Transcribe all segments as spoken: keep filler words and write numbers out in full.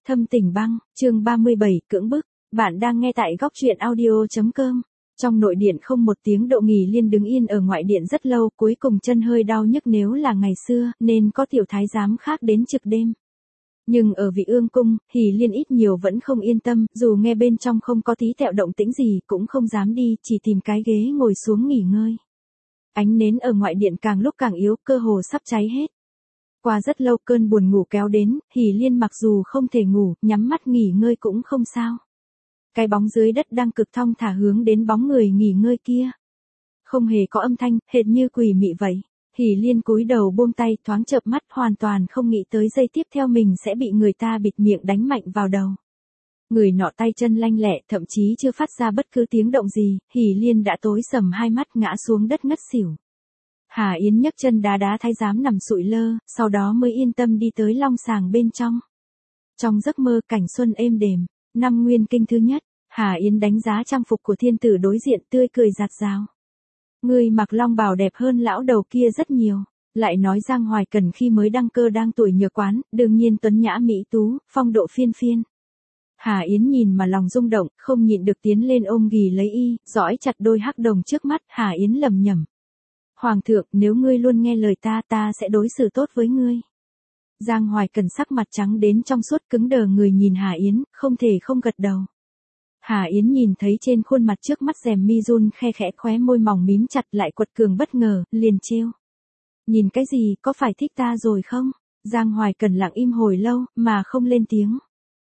Thâm Tình Băng, chương ba mươi bảy, cưỡng bức. Bạn đang nghe tại góc truyện audio chấm com. Trong nội điện không một tiếng động, Nghỉ Liên đứng yên ở ngoại điện rất lâu, cuối cùng chân hơi đau nhức, nếu là ngày xưa, nên có tiểu thái giám khác đến trực đêm. Nhưng ở Vị Ương cung, Hỷ Liên ít nhiều vẫn không yên tâm, dù nghe bên trong không có tí tẹo động tĩnh gì, cũng không dám đi, chỉ tìm cái ghế ngồi xuống nghỉ ngơi. Ánh nến ở ngoại điện càng lúc càng yếu, cơ hồ sắp cháy hết. Qua rất lâu cơn buồn ngủ kéo đến, Hỷ Liên mặc dù không thể ngủ, nhắm mắt nghỉ ngơi cũng không sao. Cái bóng dưới đất đang cực thong thả hướng đến bóng người nghỉ ngơi kia. Không hề có âm thanh, hệt như quỷ mị vậy. Hỷ Liên cúi đầu buông tay, thoáng chợp mắt, hoàn toàn không nghĩ tới giây tiếp theo mình sẽ bị người ta bịt miệng đánh mạnh vào đầu. Người nọ tay chân lanh lẹ, thậm chí chưa phát ra bất cứ tiếng động gì, Hỷ Liên đã tối sầm hai mắt, ngã xuống đất ngất xỉu. Hà Yến nhấc chân đá đá thái giám nằm sụi lơ, sau đó mới yên tâm đi tới long sàng bên trong. Trong giấc mơ cảnh xuân êm đềm, năm nguyên kinh thứ nhất, Hà Yến đánh giá trang phục của thiên tử đối diện, tươi cười rạt rào. Người mặc long bào đẹp hơn lão đầu kia rất nhiều. Lại nói Giang Hoài Cần khi mới đăng cơ đang tuổi nhược quán, đương nhiên tuấn nhã mỹ tú, phong độ phiên phiên. Hà Yến nhìn mà lòng rung động, không nhịn được tiến lên ôm ghì lấy y, dõi chặt đôi hắc đồng trước mắt. Hà Yến lẩm nhẩm: Hoàng thượng, nếu ngươi luôn nghe lời ta, ta sẽ đối xử tốt với ngươi. Giang Hoài Cần sắc mặt trắng đến trong suốt, cứng đờ người nhìn Hà Yến, không thể không gật đầu. Hà Yến nhìn thấy trên khuôn mặt trước mắt rèm mi run khe khẽ, khóe môi mỏng mím chặt, lại quật cường bất ngờ, liền trêu: Nhìn cái gì, có phải thích ta rồi không? Giang Hoài Cần lặng im hồi lâu, mà không lên tiếng.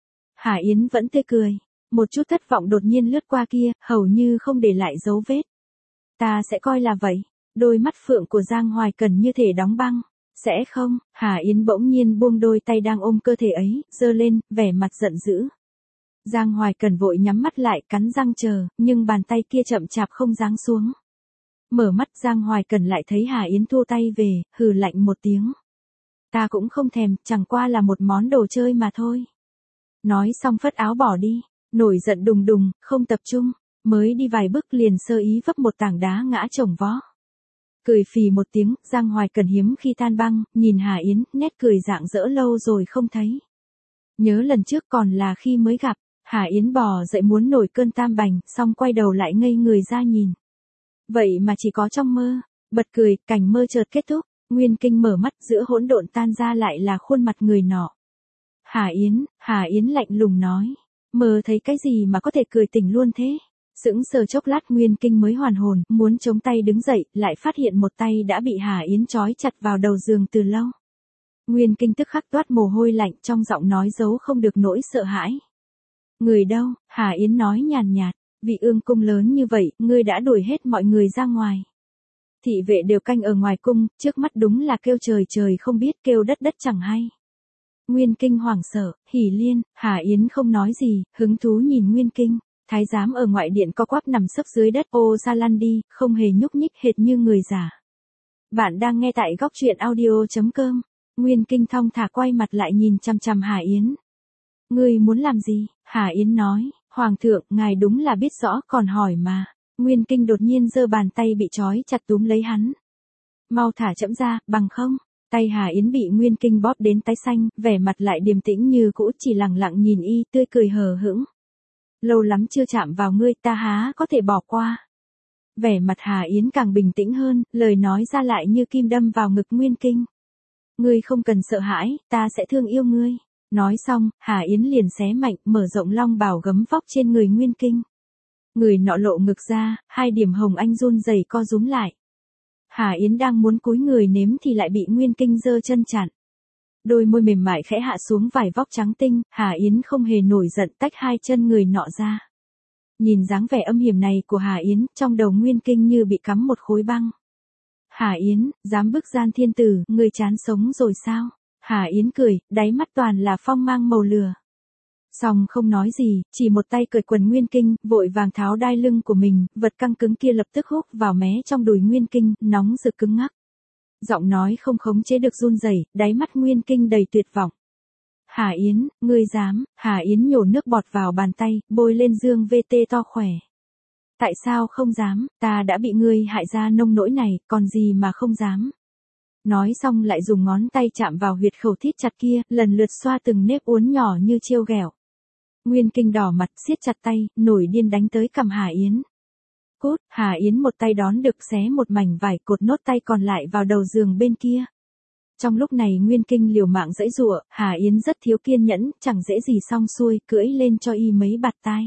Hà Yến vẫn tươi cười, một chút thất vọng đột nhiên lướt qua kia, hầu như không để lại dấu vết. Ta sẽ coi là vậy. Đôi mắt phượng của Giang Hoài Cần như thể đóng băng. Sẽ không? Hà Yến bỗng nhiên buông đôi tay đang ôm cơ thể ấy, giơ lên, vẻ mặt giận dữ. Giang Hoài Cần vội nhắm mắt lại, cắn răng chờ, nhưng bàn tay kia chậm chạp không giáng xuống. Mở mắt Giang Hoài Cần lại thấy Hà Yến thu tay về, hừ lạnh một tiếng. Ta cũng không thèm, chẳng qua là một món đồ chơi mà thôi. Nói xong phất áo bỏ đi, nổi giận đùng đùng, không tập trung, mới đi vài bước liền sơ ý vấp một tảng đá ngã chồng vó. Cười phì một tiếng, Giang Hoài Cần hiếm khi than băng, nhìn Hà Yến, nét cười rạng rỡ lâu rồi không thấy. Nhớ lần trước còn là khi mới gặp, Hà Yến bò dậy muốn nổi cơn tam bành, xong quay đầu lại ngây người ra nhìn. Vậy mà chỉ có trong mơ, bật cười, cảnh mơ chợt kết thúc, Nguyên Kinh mở mắt, giữa hỗn độn tan ra lại là khuôn mặt người nọ. Hà Yến, Hà Yến lạnh lùng nói, mơ thấy cái gì mà có thể cười tỉnh luôn thế? Sững sờ chốc lát Nguyên Kinh mới hoàn hồn, muốn chống tay đứng dậy, lại phát hiện một tay đã bị Hà Yến trói chặt vào đầu giường từ lâu. Nguyên Kinh tức khắc toát mồ hôi lạnh, trong giọng nói giấu không được nỗi sợ hãi. Người đâu? Hà Yến nói nhàn nhạt, Vị Ương cung lớn như vậy, ngươi đã đuổi hết mọi người ra ngoài. Thị vệ đều canh ở ngoài cung, trước mắt đúng là kêu trời trời không biết, kêu đất đất chẳng hay. Nguyên Kinh hoảng sợ, Hỷ Liên, Hà Yến không nói gì, hứng thú nhìn Nguyên Kinh. Thái giám ở ngoại điện co quắp nằm sấp dưới đất, ô sa lăn đi, không hề nhúc nhích, hệt như người già. Bạn đang nghe tại góc truyện audio chấm com. Nguyên Kinh thong thả quay mặt lại nhìn chằm chằm Hà Yến. Ngươi muốn làm gì? Hà Yến nói, Hoàng thượng, ngài đúng là biết rõ, còn hỏi mà. Nguyên Kinh đột nhiên giơ bàn tay bị trói chặt túm lấy hắn. Mau thả trẫm ra, bằng không. Tay Hà Yến bị Nguyên Kinh bóp đến tái xanh, vẻ mặt lại điềm tĩnh như cũ, chỉ lặng lặng nhìn y, tươi cười hờ hững. Lâu lắm chưa chạm vào ngươi, ta há có thể bỏ qua. Vẻ mặt Hà Yến càng bình tĩnh hơn, lời nói ra lại như kim đâm vào ngực Nguyên Kinh. Ngươi không cần sợ hãi, ta sẽ thương yêu ngươi. Nói xong, Hà Yến liền xé mạnh, mở rộng long bào gấm vóc trên người Nguyên Kinh. Người nọ lộ ngực ra, hai điểm hồng anh run rẩy co rúm lại. Hà Yến đang muốn cúi người nếm thì lại bị Nguyên Kinh giơ chân chặn. Đôi môi mềm mại khẽ hạ xuống vải vóc trắng tinh, Hà Yến không hề nổi giận, tách hai chân người nọ ra. Nhìn dáng vẻ âm hiểm này của Hà Yến, trong đầu Nguyên Kinh như bị cắm một khối băng. Hà Yến, dám bức gian thiên tử, ngươi chán sống rồi sao? Hà Yến cười, đáy mắt toàn là phong mang màu lửa. Xong không nói gì, chỉ một tay cởi quần Nguyên Kinh, vội vàng tháo đai lưng của mình, vật căng cứng kia lập tức húc vào mé trong đùi Nguyên Kinh, nóng rực cứng ngắc. Giọng nói không khống chế được run rẩy, đáy mắt Nguyên Kinh đầy tuyệt vọng. Hà Yến, ngươi dám? Hà Yến nhổ nước bọt vào bàn tay, bôi lên dương vê tê to khỏe. Tại sao không dám, ta đã bị ngươi hại ra nông nỗi này, còn gì mà không dám. Nói xong lại dùng ngón tay chạm vào huyệt khẩu thít chặt kia, lần lượt xoa từng nếp uốn nhỏ như trêu ghẹo. Nguyên Kinh đỏ mặt, siết chặt tay, nổi điên đánh tới cằm Hà Yến. Cút, Hà Yến một tay đón được xé một mảnh vải, cột nốt tay còn lại vào đầu giường bên kia. Trong lúc này Nguyên Kinh liều mạng giãy giụa, Hà Yến rất thiếu kiên nhẫn, chẳng dễ gì xong xuôi, cưỡi lên cho y mấy bạt tai.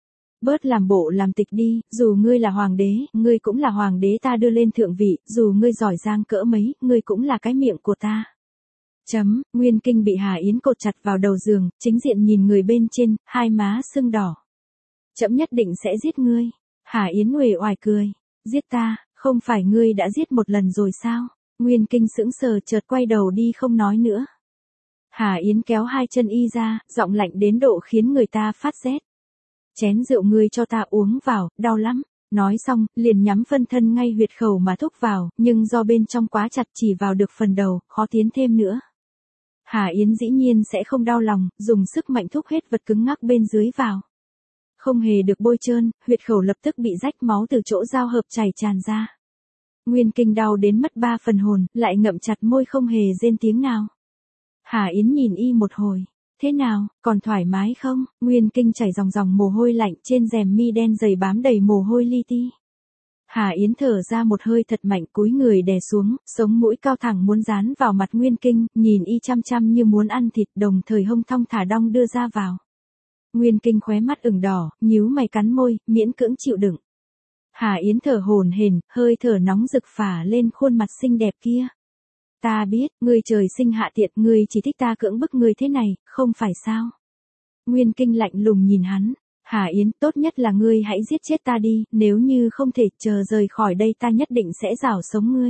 Bớt làm bộ làm tịch đi, dù ngươi là hoàng đế, ngươi cũng là hoàng đế ta đưa lên thượng vị, dù ngươi giỏi giang cỡ mấy, ngươi cũng là cái miệng của ta. Chấm, Nguyên Kinh bị Hà Yến cột chặt vào đầu giường, chính diện nhìn người bên trên, hai má sưng đỏ. Chấm nhất định sẽ giết ngươi. Hà Yến uể oải cười. Giết ta, không phải ngươi đã giết một lần rồi sao? Nguyên Kinh sững sờ chợt quay đầu đi không nói nữa. Hà Yến kéo hai chân y ra, giọng lạnh đến độ khiến người ta phát rét. Chén rượu ngươi cho ta uống vào, đau lắm. Nói xong, liền nhắm phân thân ngay huyệt khẩu mà thúc vào, nhưng do bên trong quá chặt chỉ vào được phần đầu, khó tiến thêm nữa. Hà Yến dĩ nhiên sẽ không đau lòng, dùng sức mạnh thúc hết vật cứng ngắc bên dưới vào. Không hề được bôi trơn, huyệt khẩu lập tức bị rách, máu từ chỗ giao hợp chảy tràn ra. Nguyên Kinh đau đến mất ba phần hồn, lại ngậm chặt môi không hề rên tiếng nào. Hà Yến nhìn y một hồi. Thế nào, còn thoải mái không? Nguyên Kinh chảy ròng ròng mồ hôi lạnh, trên rèm mi đen dày bám đầy mồ hôi li ti. Hà Yến thở ra một hơi thật mạnh, cúi người đè xuống, sống mũi cao thẳng muốn dán vào mặt Nguyên Kinh, nhìn y chăm chăm như muốn ăn thịt, đồng thời hông thong thả đong đưa ra vào. Nguyên Kinh khóe mắt ửng đỏ, nhíu mày cắn môi, miễn cưỡng chịu đựng. Hà Yến thở hổn hển, hơi thở nóng rực phả lên khuôn mặt xinh đẹp kia. Ta biết, ngươi trời sinh hạ tiện, ngươi chỉ thích ta cưỡng bức ngươi thế này, không phải sao? Nguyên Kinh lạnh lùng nhìn hắn. Hà Yến, tốt nhất là ngươi hãy giết chết ta đi, nếu như không thể chờ rời khỏi đây ta nhất định sẽ rảo sống ngươi.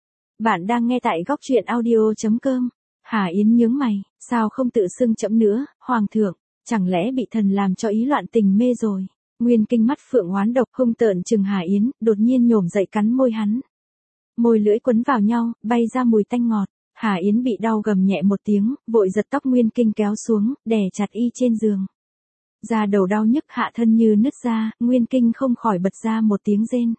Bạn đang nghe tại góc truyện audio chấm com. Hà Yến nhướng mày, sao không tự xưng chấm nữa, hoàng thượng, chẳng lẽ bị thần làm cho ý loạn tình mê rồi? Nguyên Kinh mắt phượng oán độc hung tợn chừng Hà Yến, đột nhiên nhổm dậy cắn môi hắn. Môi lưỡi quấn vào nhau, bay ra mùi tanh ngọt. Hà Yến bị đau gầm nhẹ một tiếng, vội giật tóc Nguyên Kinh kéo xuống, đè chặt y trên giường. Da đầu đau nhức, hạ thân như nứt ra, Nguyên Kinh không khỏi bật ra một tiếng rên.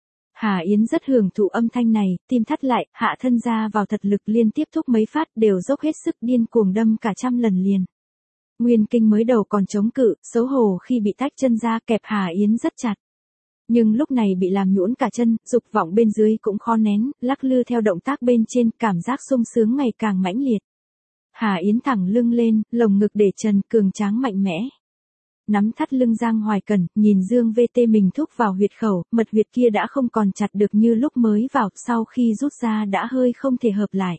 Hà Yến rất hưởng thụ âm thanh này, tim thắt lại, hạ thân ra vào thật lực liên tiếp thúc mấy phát đều dốc hết sức điên cuồng đâm cả trăm lần liền. Nguyên Kinh mới đầu còn chống cự, xấu hổ khi bị tách chân ra, kẹp Hà Yến rất chặt. Nhưng lúc này bị làm nhũn cả chân, dục vọng bên dưới cũng khó nén, lắc lư theo động tác bên trên, cảm giác sung sướng ngày càng mãnh liệt. Hà Yến thẳng lưng lên, lồng ngực để trần, cường tráng mạnh mẽ. Nắm thắt lưng Giang Hoài Cẩn, nhìn Dương vê tê mình thúc vào huyệt khẩu, mật huyệt kia đã không còn chặt được như lúc mới vào, sau khi rút ra đã hơi không thể hợp lại.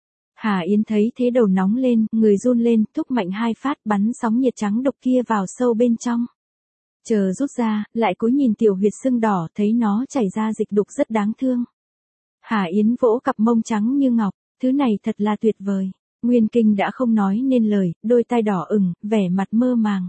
Hà Yến thấy thế đầu nóng lên, người run lên, thúc mạnh hai phát bắn sóng nhiệt trắng độc kia vào sâu bên trong. Chờ rút ra, lại cúi nhìn tiểu huyệt sưng đỏ, thấy nó chảy ra dịch đục rất đáng thương. Hà Yến vỗ cặp mông trắng như ngọc, thứ này thật là tuyệt vời. Nguyên Kinh đã không nói nên lời, đôi tai đỏ ửng, vẻ mặt mơ màng.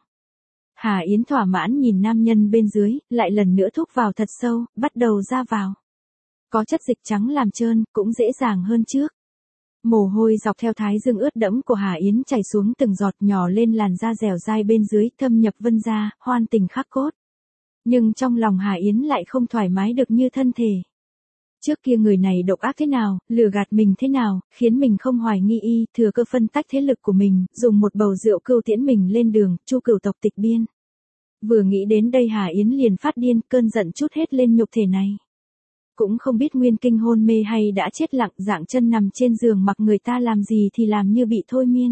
Hà Yến thỏa mãn nhìn nam nhân bên dưới, lại lần nữa thúc vào thật sâu, bắt đầu ra vào. Có chất dịch trắng làm trơn, cũng dễ dàng hơn trước. Mồ hôi dọc theo thái dương ướt đẫm của Hà Yến chảy xuống từng giọt nhỏ lên làn da dẻo dai bên dưới, thâm nhập vân da, hoan tình khắc cốt. Nhưng trong lòng Hà Yến lại không thoải mái được như thân thể. Trước kia người này độc ác thế nào, lừa gạt mình thế nào, khiến mình không hoài nghi y, thừa cơ phân tách thế lực của mình, dùng một bầu rượu cưu tiễn mình lên đường, Chu Cửu tộc tịch biên. Vừa nghĩ đến đây Hà Yến liền phát điên, cơn giận trút hết lên nhục thể này. Cũng không biết Nguyên Kinh hôn mê hay đã chết lặng, dạng chân nằm trên giường mặc người ta làm gì thì làm như bị thôi miên.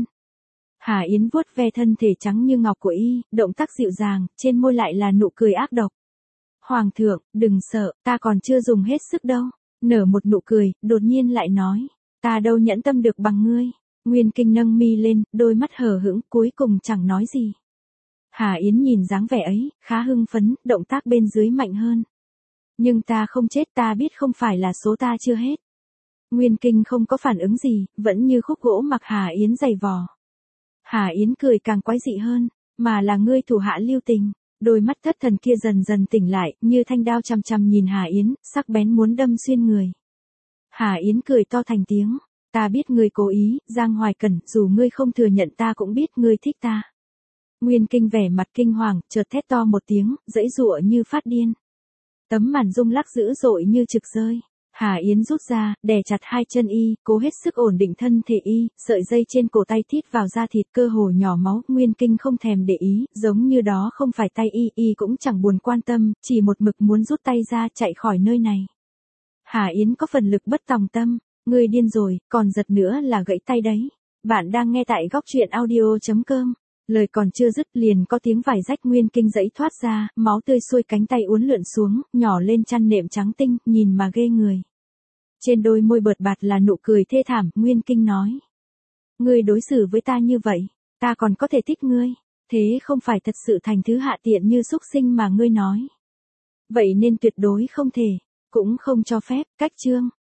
Hà Yến vuốt ve thân thể trắng như ngọc của y, động tác dịu dàng, trên môi lại là nụ cười ác độc. Hoàng thượng, đừng sợ, ta còn chưa dùng hết sức đâu. Nở một nụ cười, đột nhiên lại nói, ta đâu nhẫn tâm được bằng ngươi. Nguyên Kinh nâng mi lên, đôi mắt hờ hững, cuối cùng chẳng nói gì. Hà Yến nhìn dáng vẻ ấy, khá hưng phấn, động tác bên dưới mạnh hơn. Nhưng ta không chết, ta biết không phải là số ta chưa hết. Nguyên Kinh không có phản ứng gì, vẫn như khúc gỗ mặc Hà Yến giày vò. Hà Yến cười càng quái dị hơn, mà là ngươi thủ hạ lưu tình. Đôi mắt thất thần kia dần dần tỉnh lại, như thanh đao chằm chằm nhìn Hà Yến, sắc bén muốn đâm xuyên người. Hà Yến cười to thành tiếng, ta biết ngươi cố ý, Giang Hoài Cẩn, dù ngươi không thừa nhận ta cũng biết ngươi thích ta. Nguyên Kinh vẻ mặt kinh hoàng, chợt thét to một tiếng, giãy giụa như phát điên. Tấm màn rung lắc dữ dội như trực rơi. Hà Yến rút ra, đè chặt hai chân y, cố hết sức ổn định thân thể y, sợi dây trên cổ tay thít vào da thịt cơ hồ nhỏ máu, Nguyên Kinh không thèm để ý, giống như đó không phải tay y, y cũng chẳng buồn quan tâm, chỉ một mực muốn rút tay ra chạy khỏi nơi này. Hà Yến có phần lực bất tòng tâm, ngươi điên rồi, còn giật nữa là gãy tay đấy. Bạn đang nghe tại góc truyện audio chấm com. Lời còn chưa dứt liền có tiếng vải rách, Nguyên Kinh giãy thoát ra, máu tươi xuôi cánh tay uốn lượn xuống, nhỏ lên chăn nệm trắng tinh, nhìn mà ghê người. Trên đôi môi bợt bạt là nụ cười thê thảm, Nguyên Kinh nói. Ngươi đối xử với ta như vậy, ta còn có thể thích ngươi, thế không phải thật sự thành thứ hạ tiện như súc sinh mà ngươi nói. Vậy nên tuyệt đối không thể, cũng không cho phép, cách chương.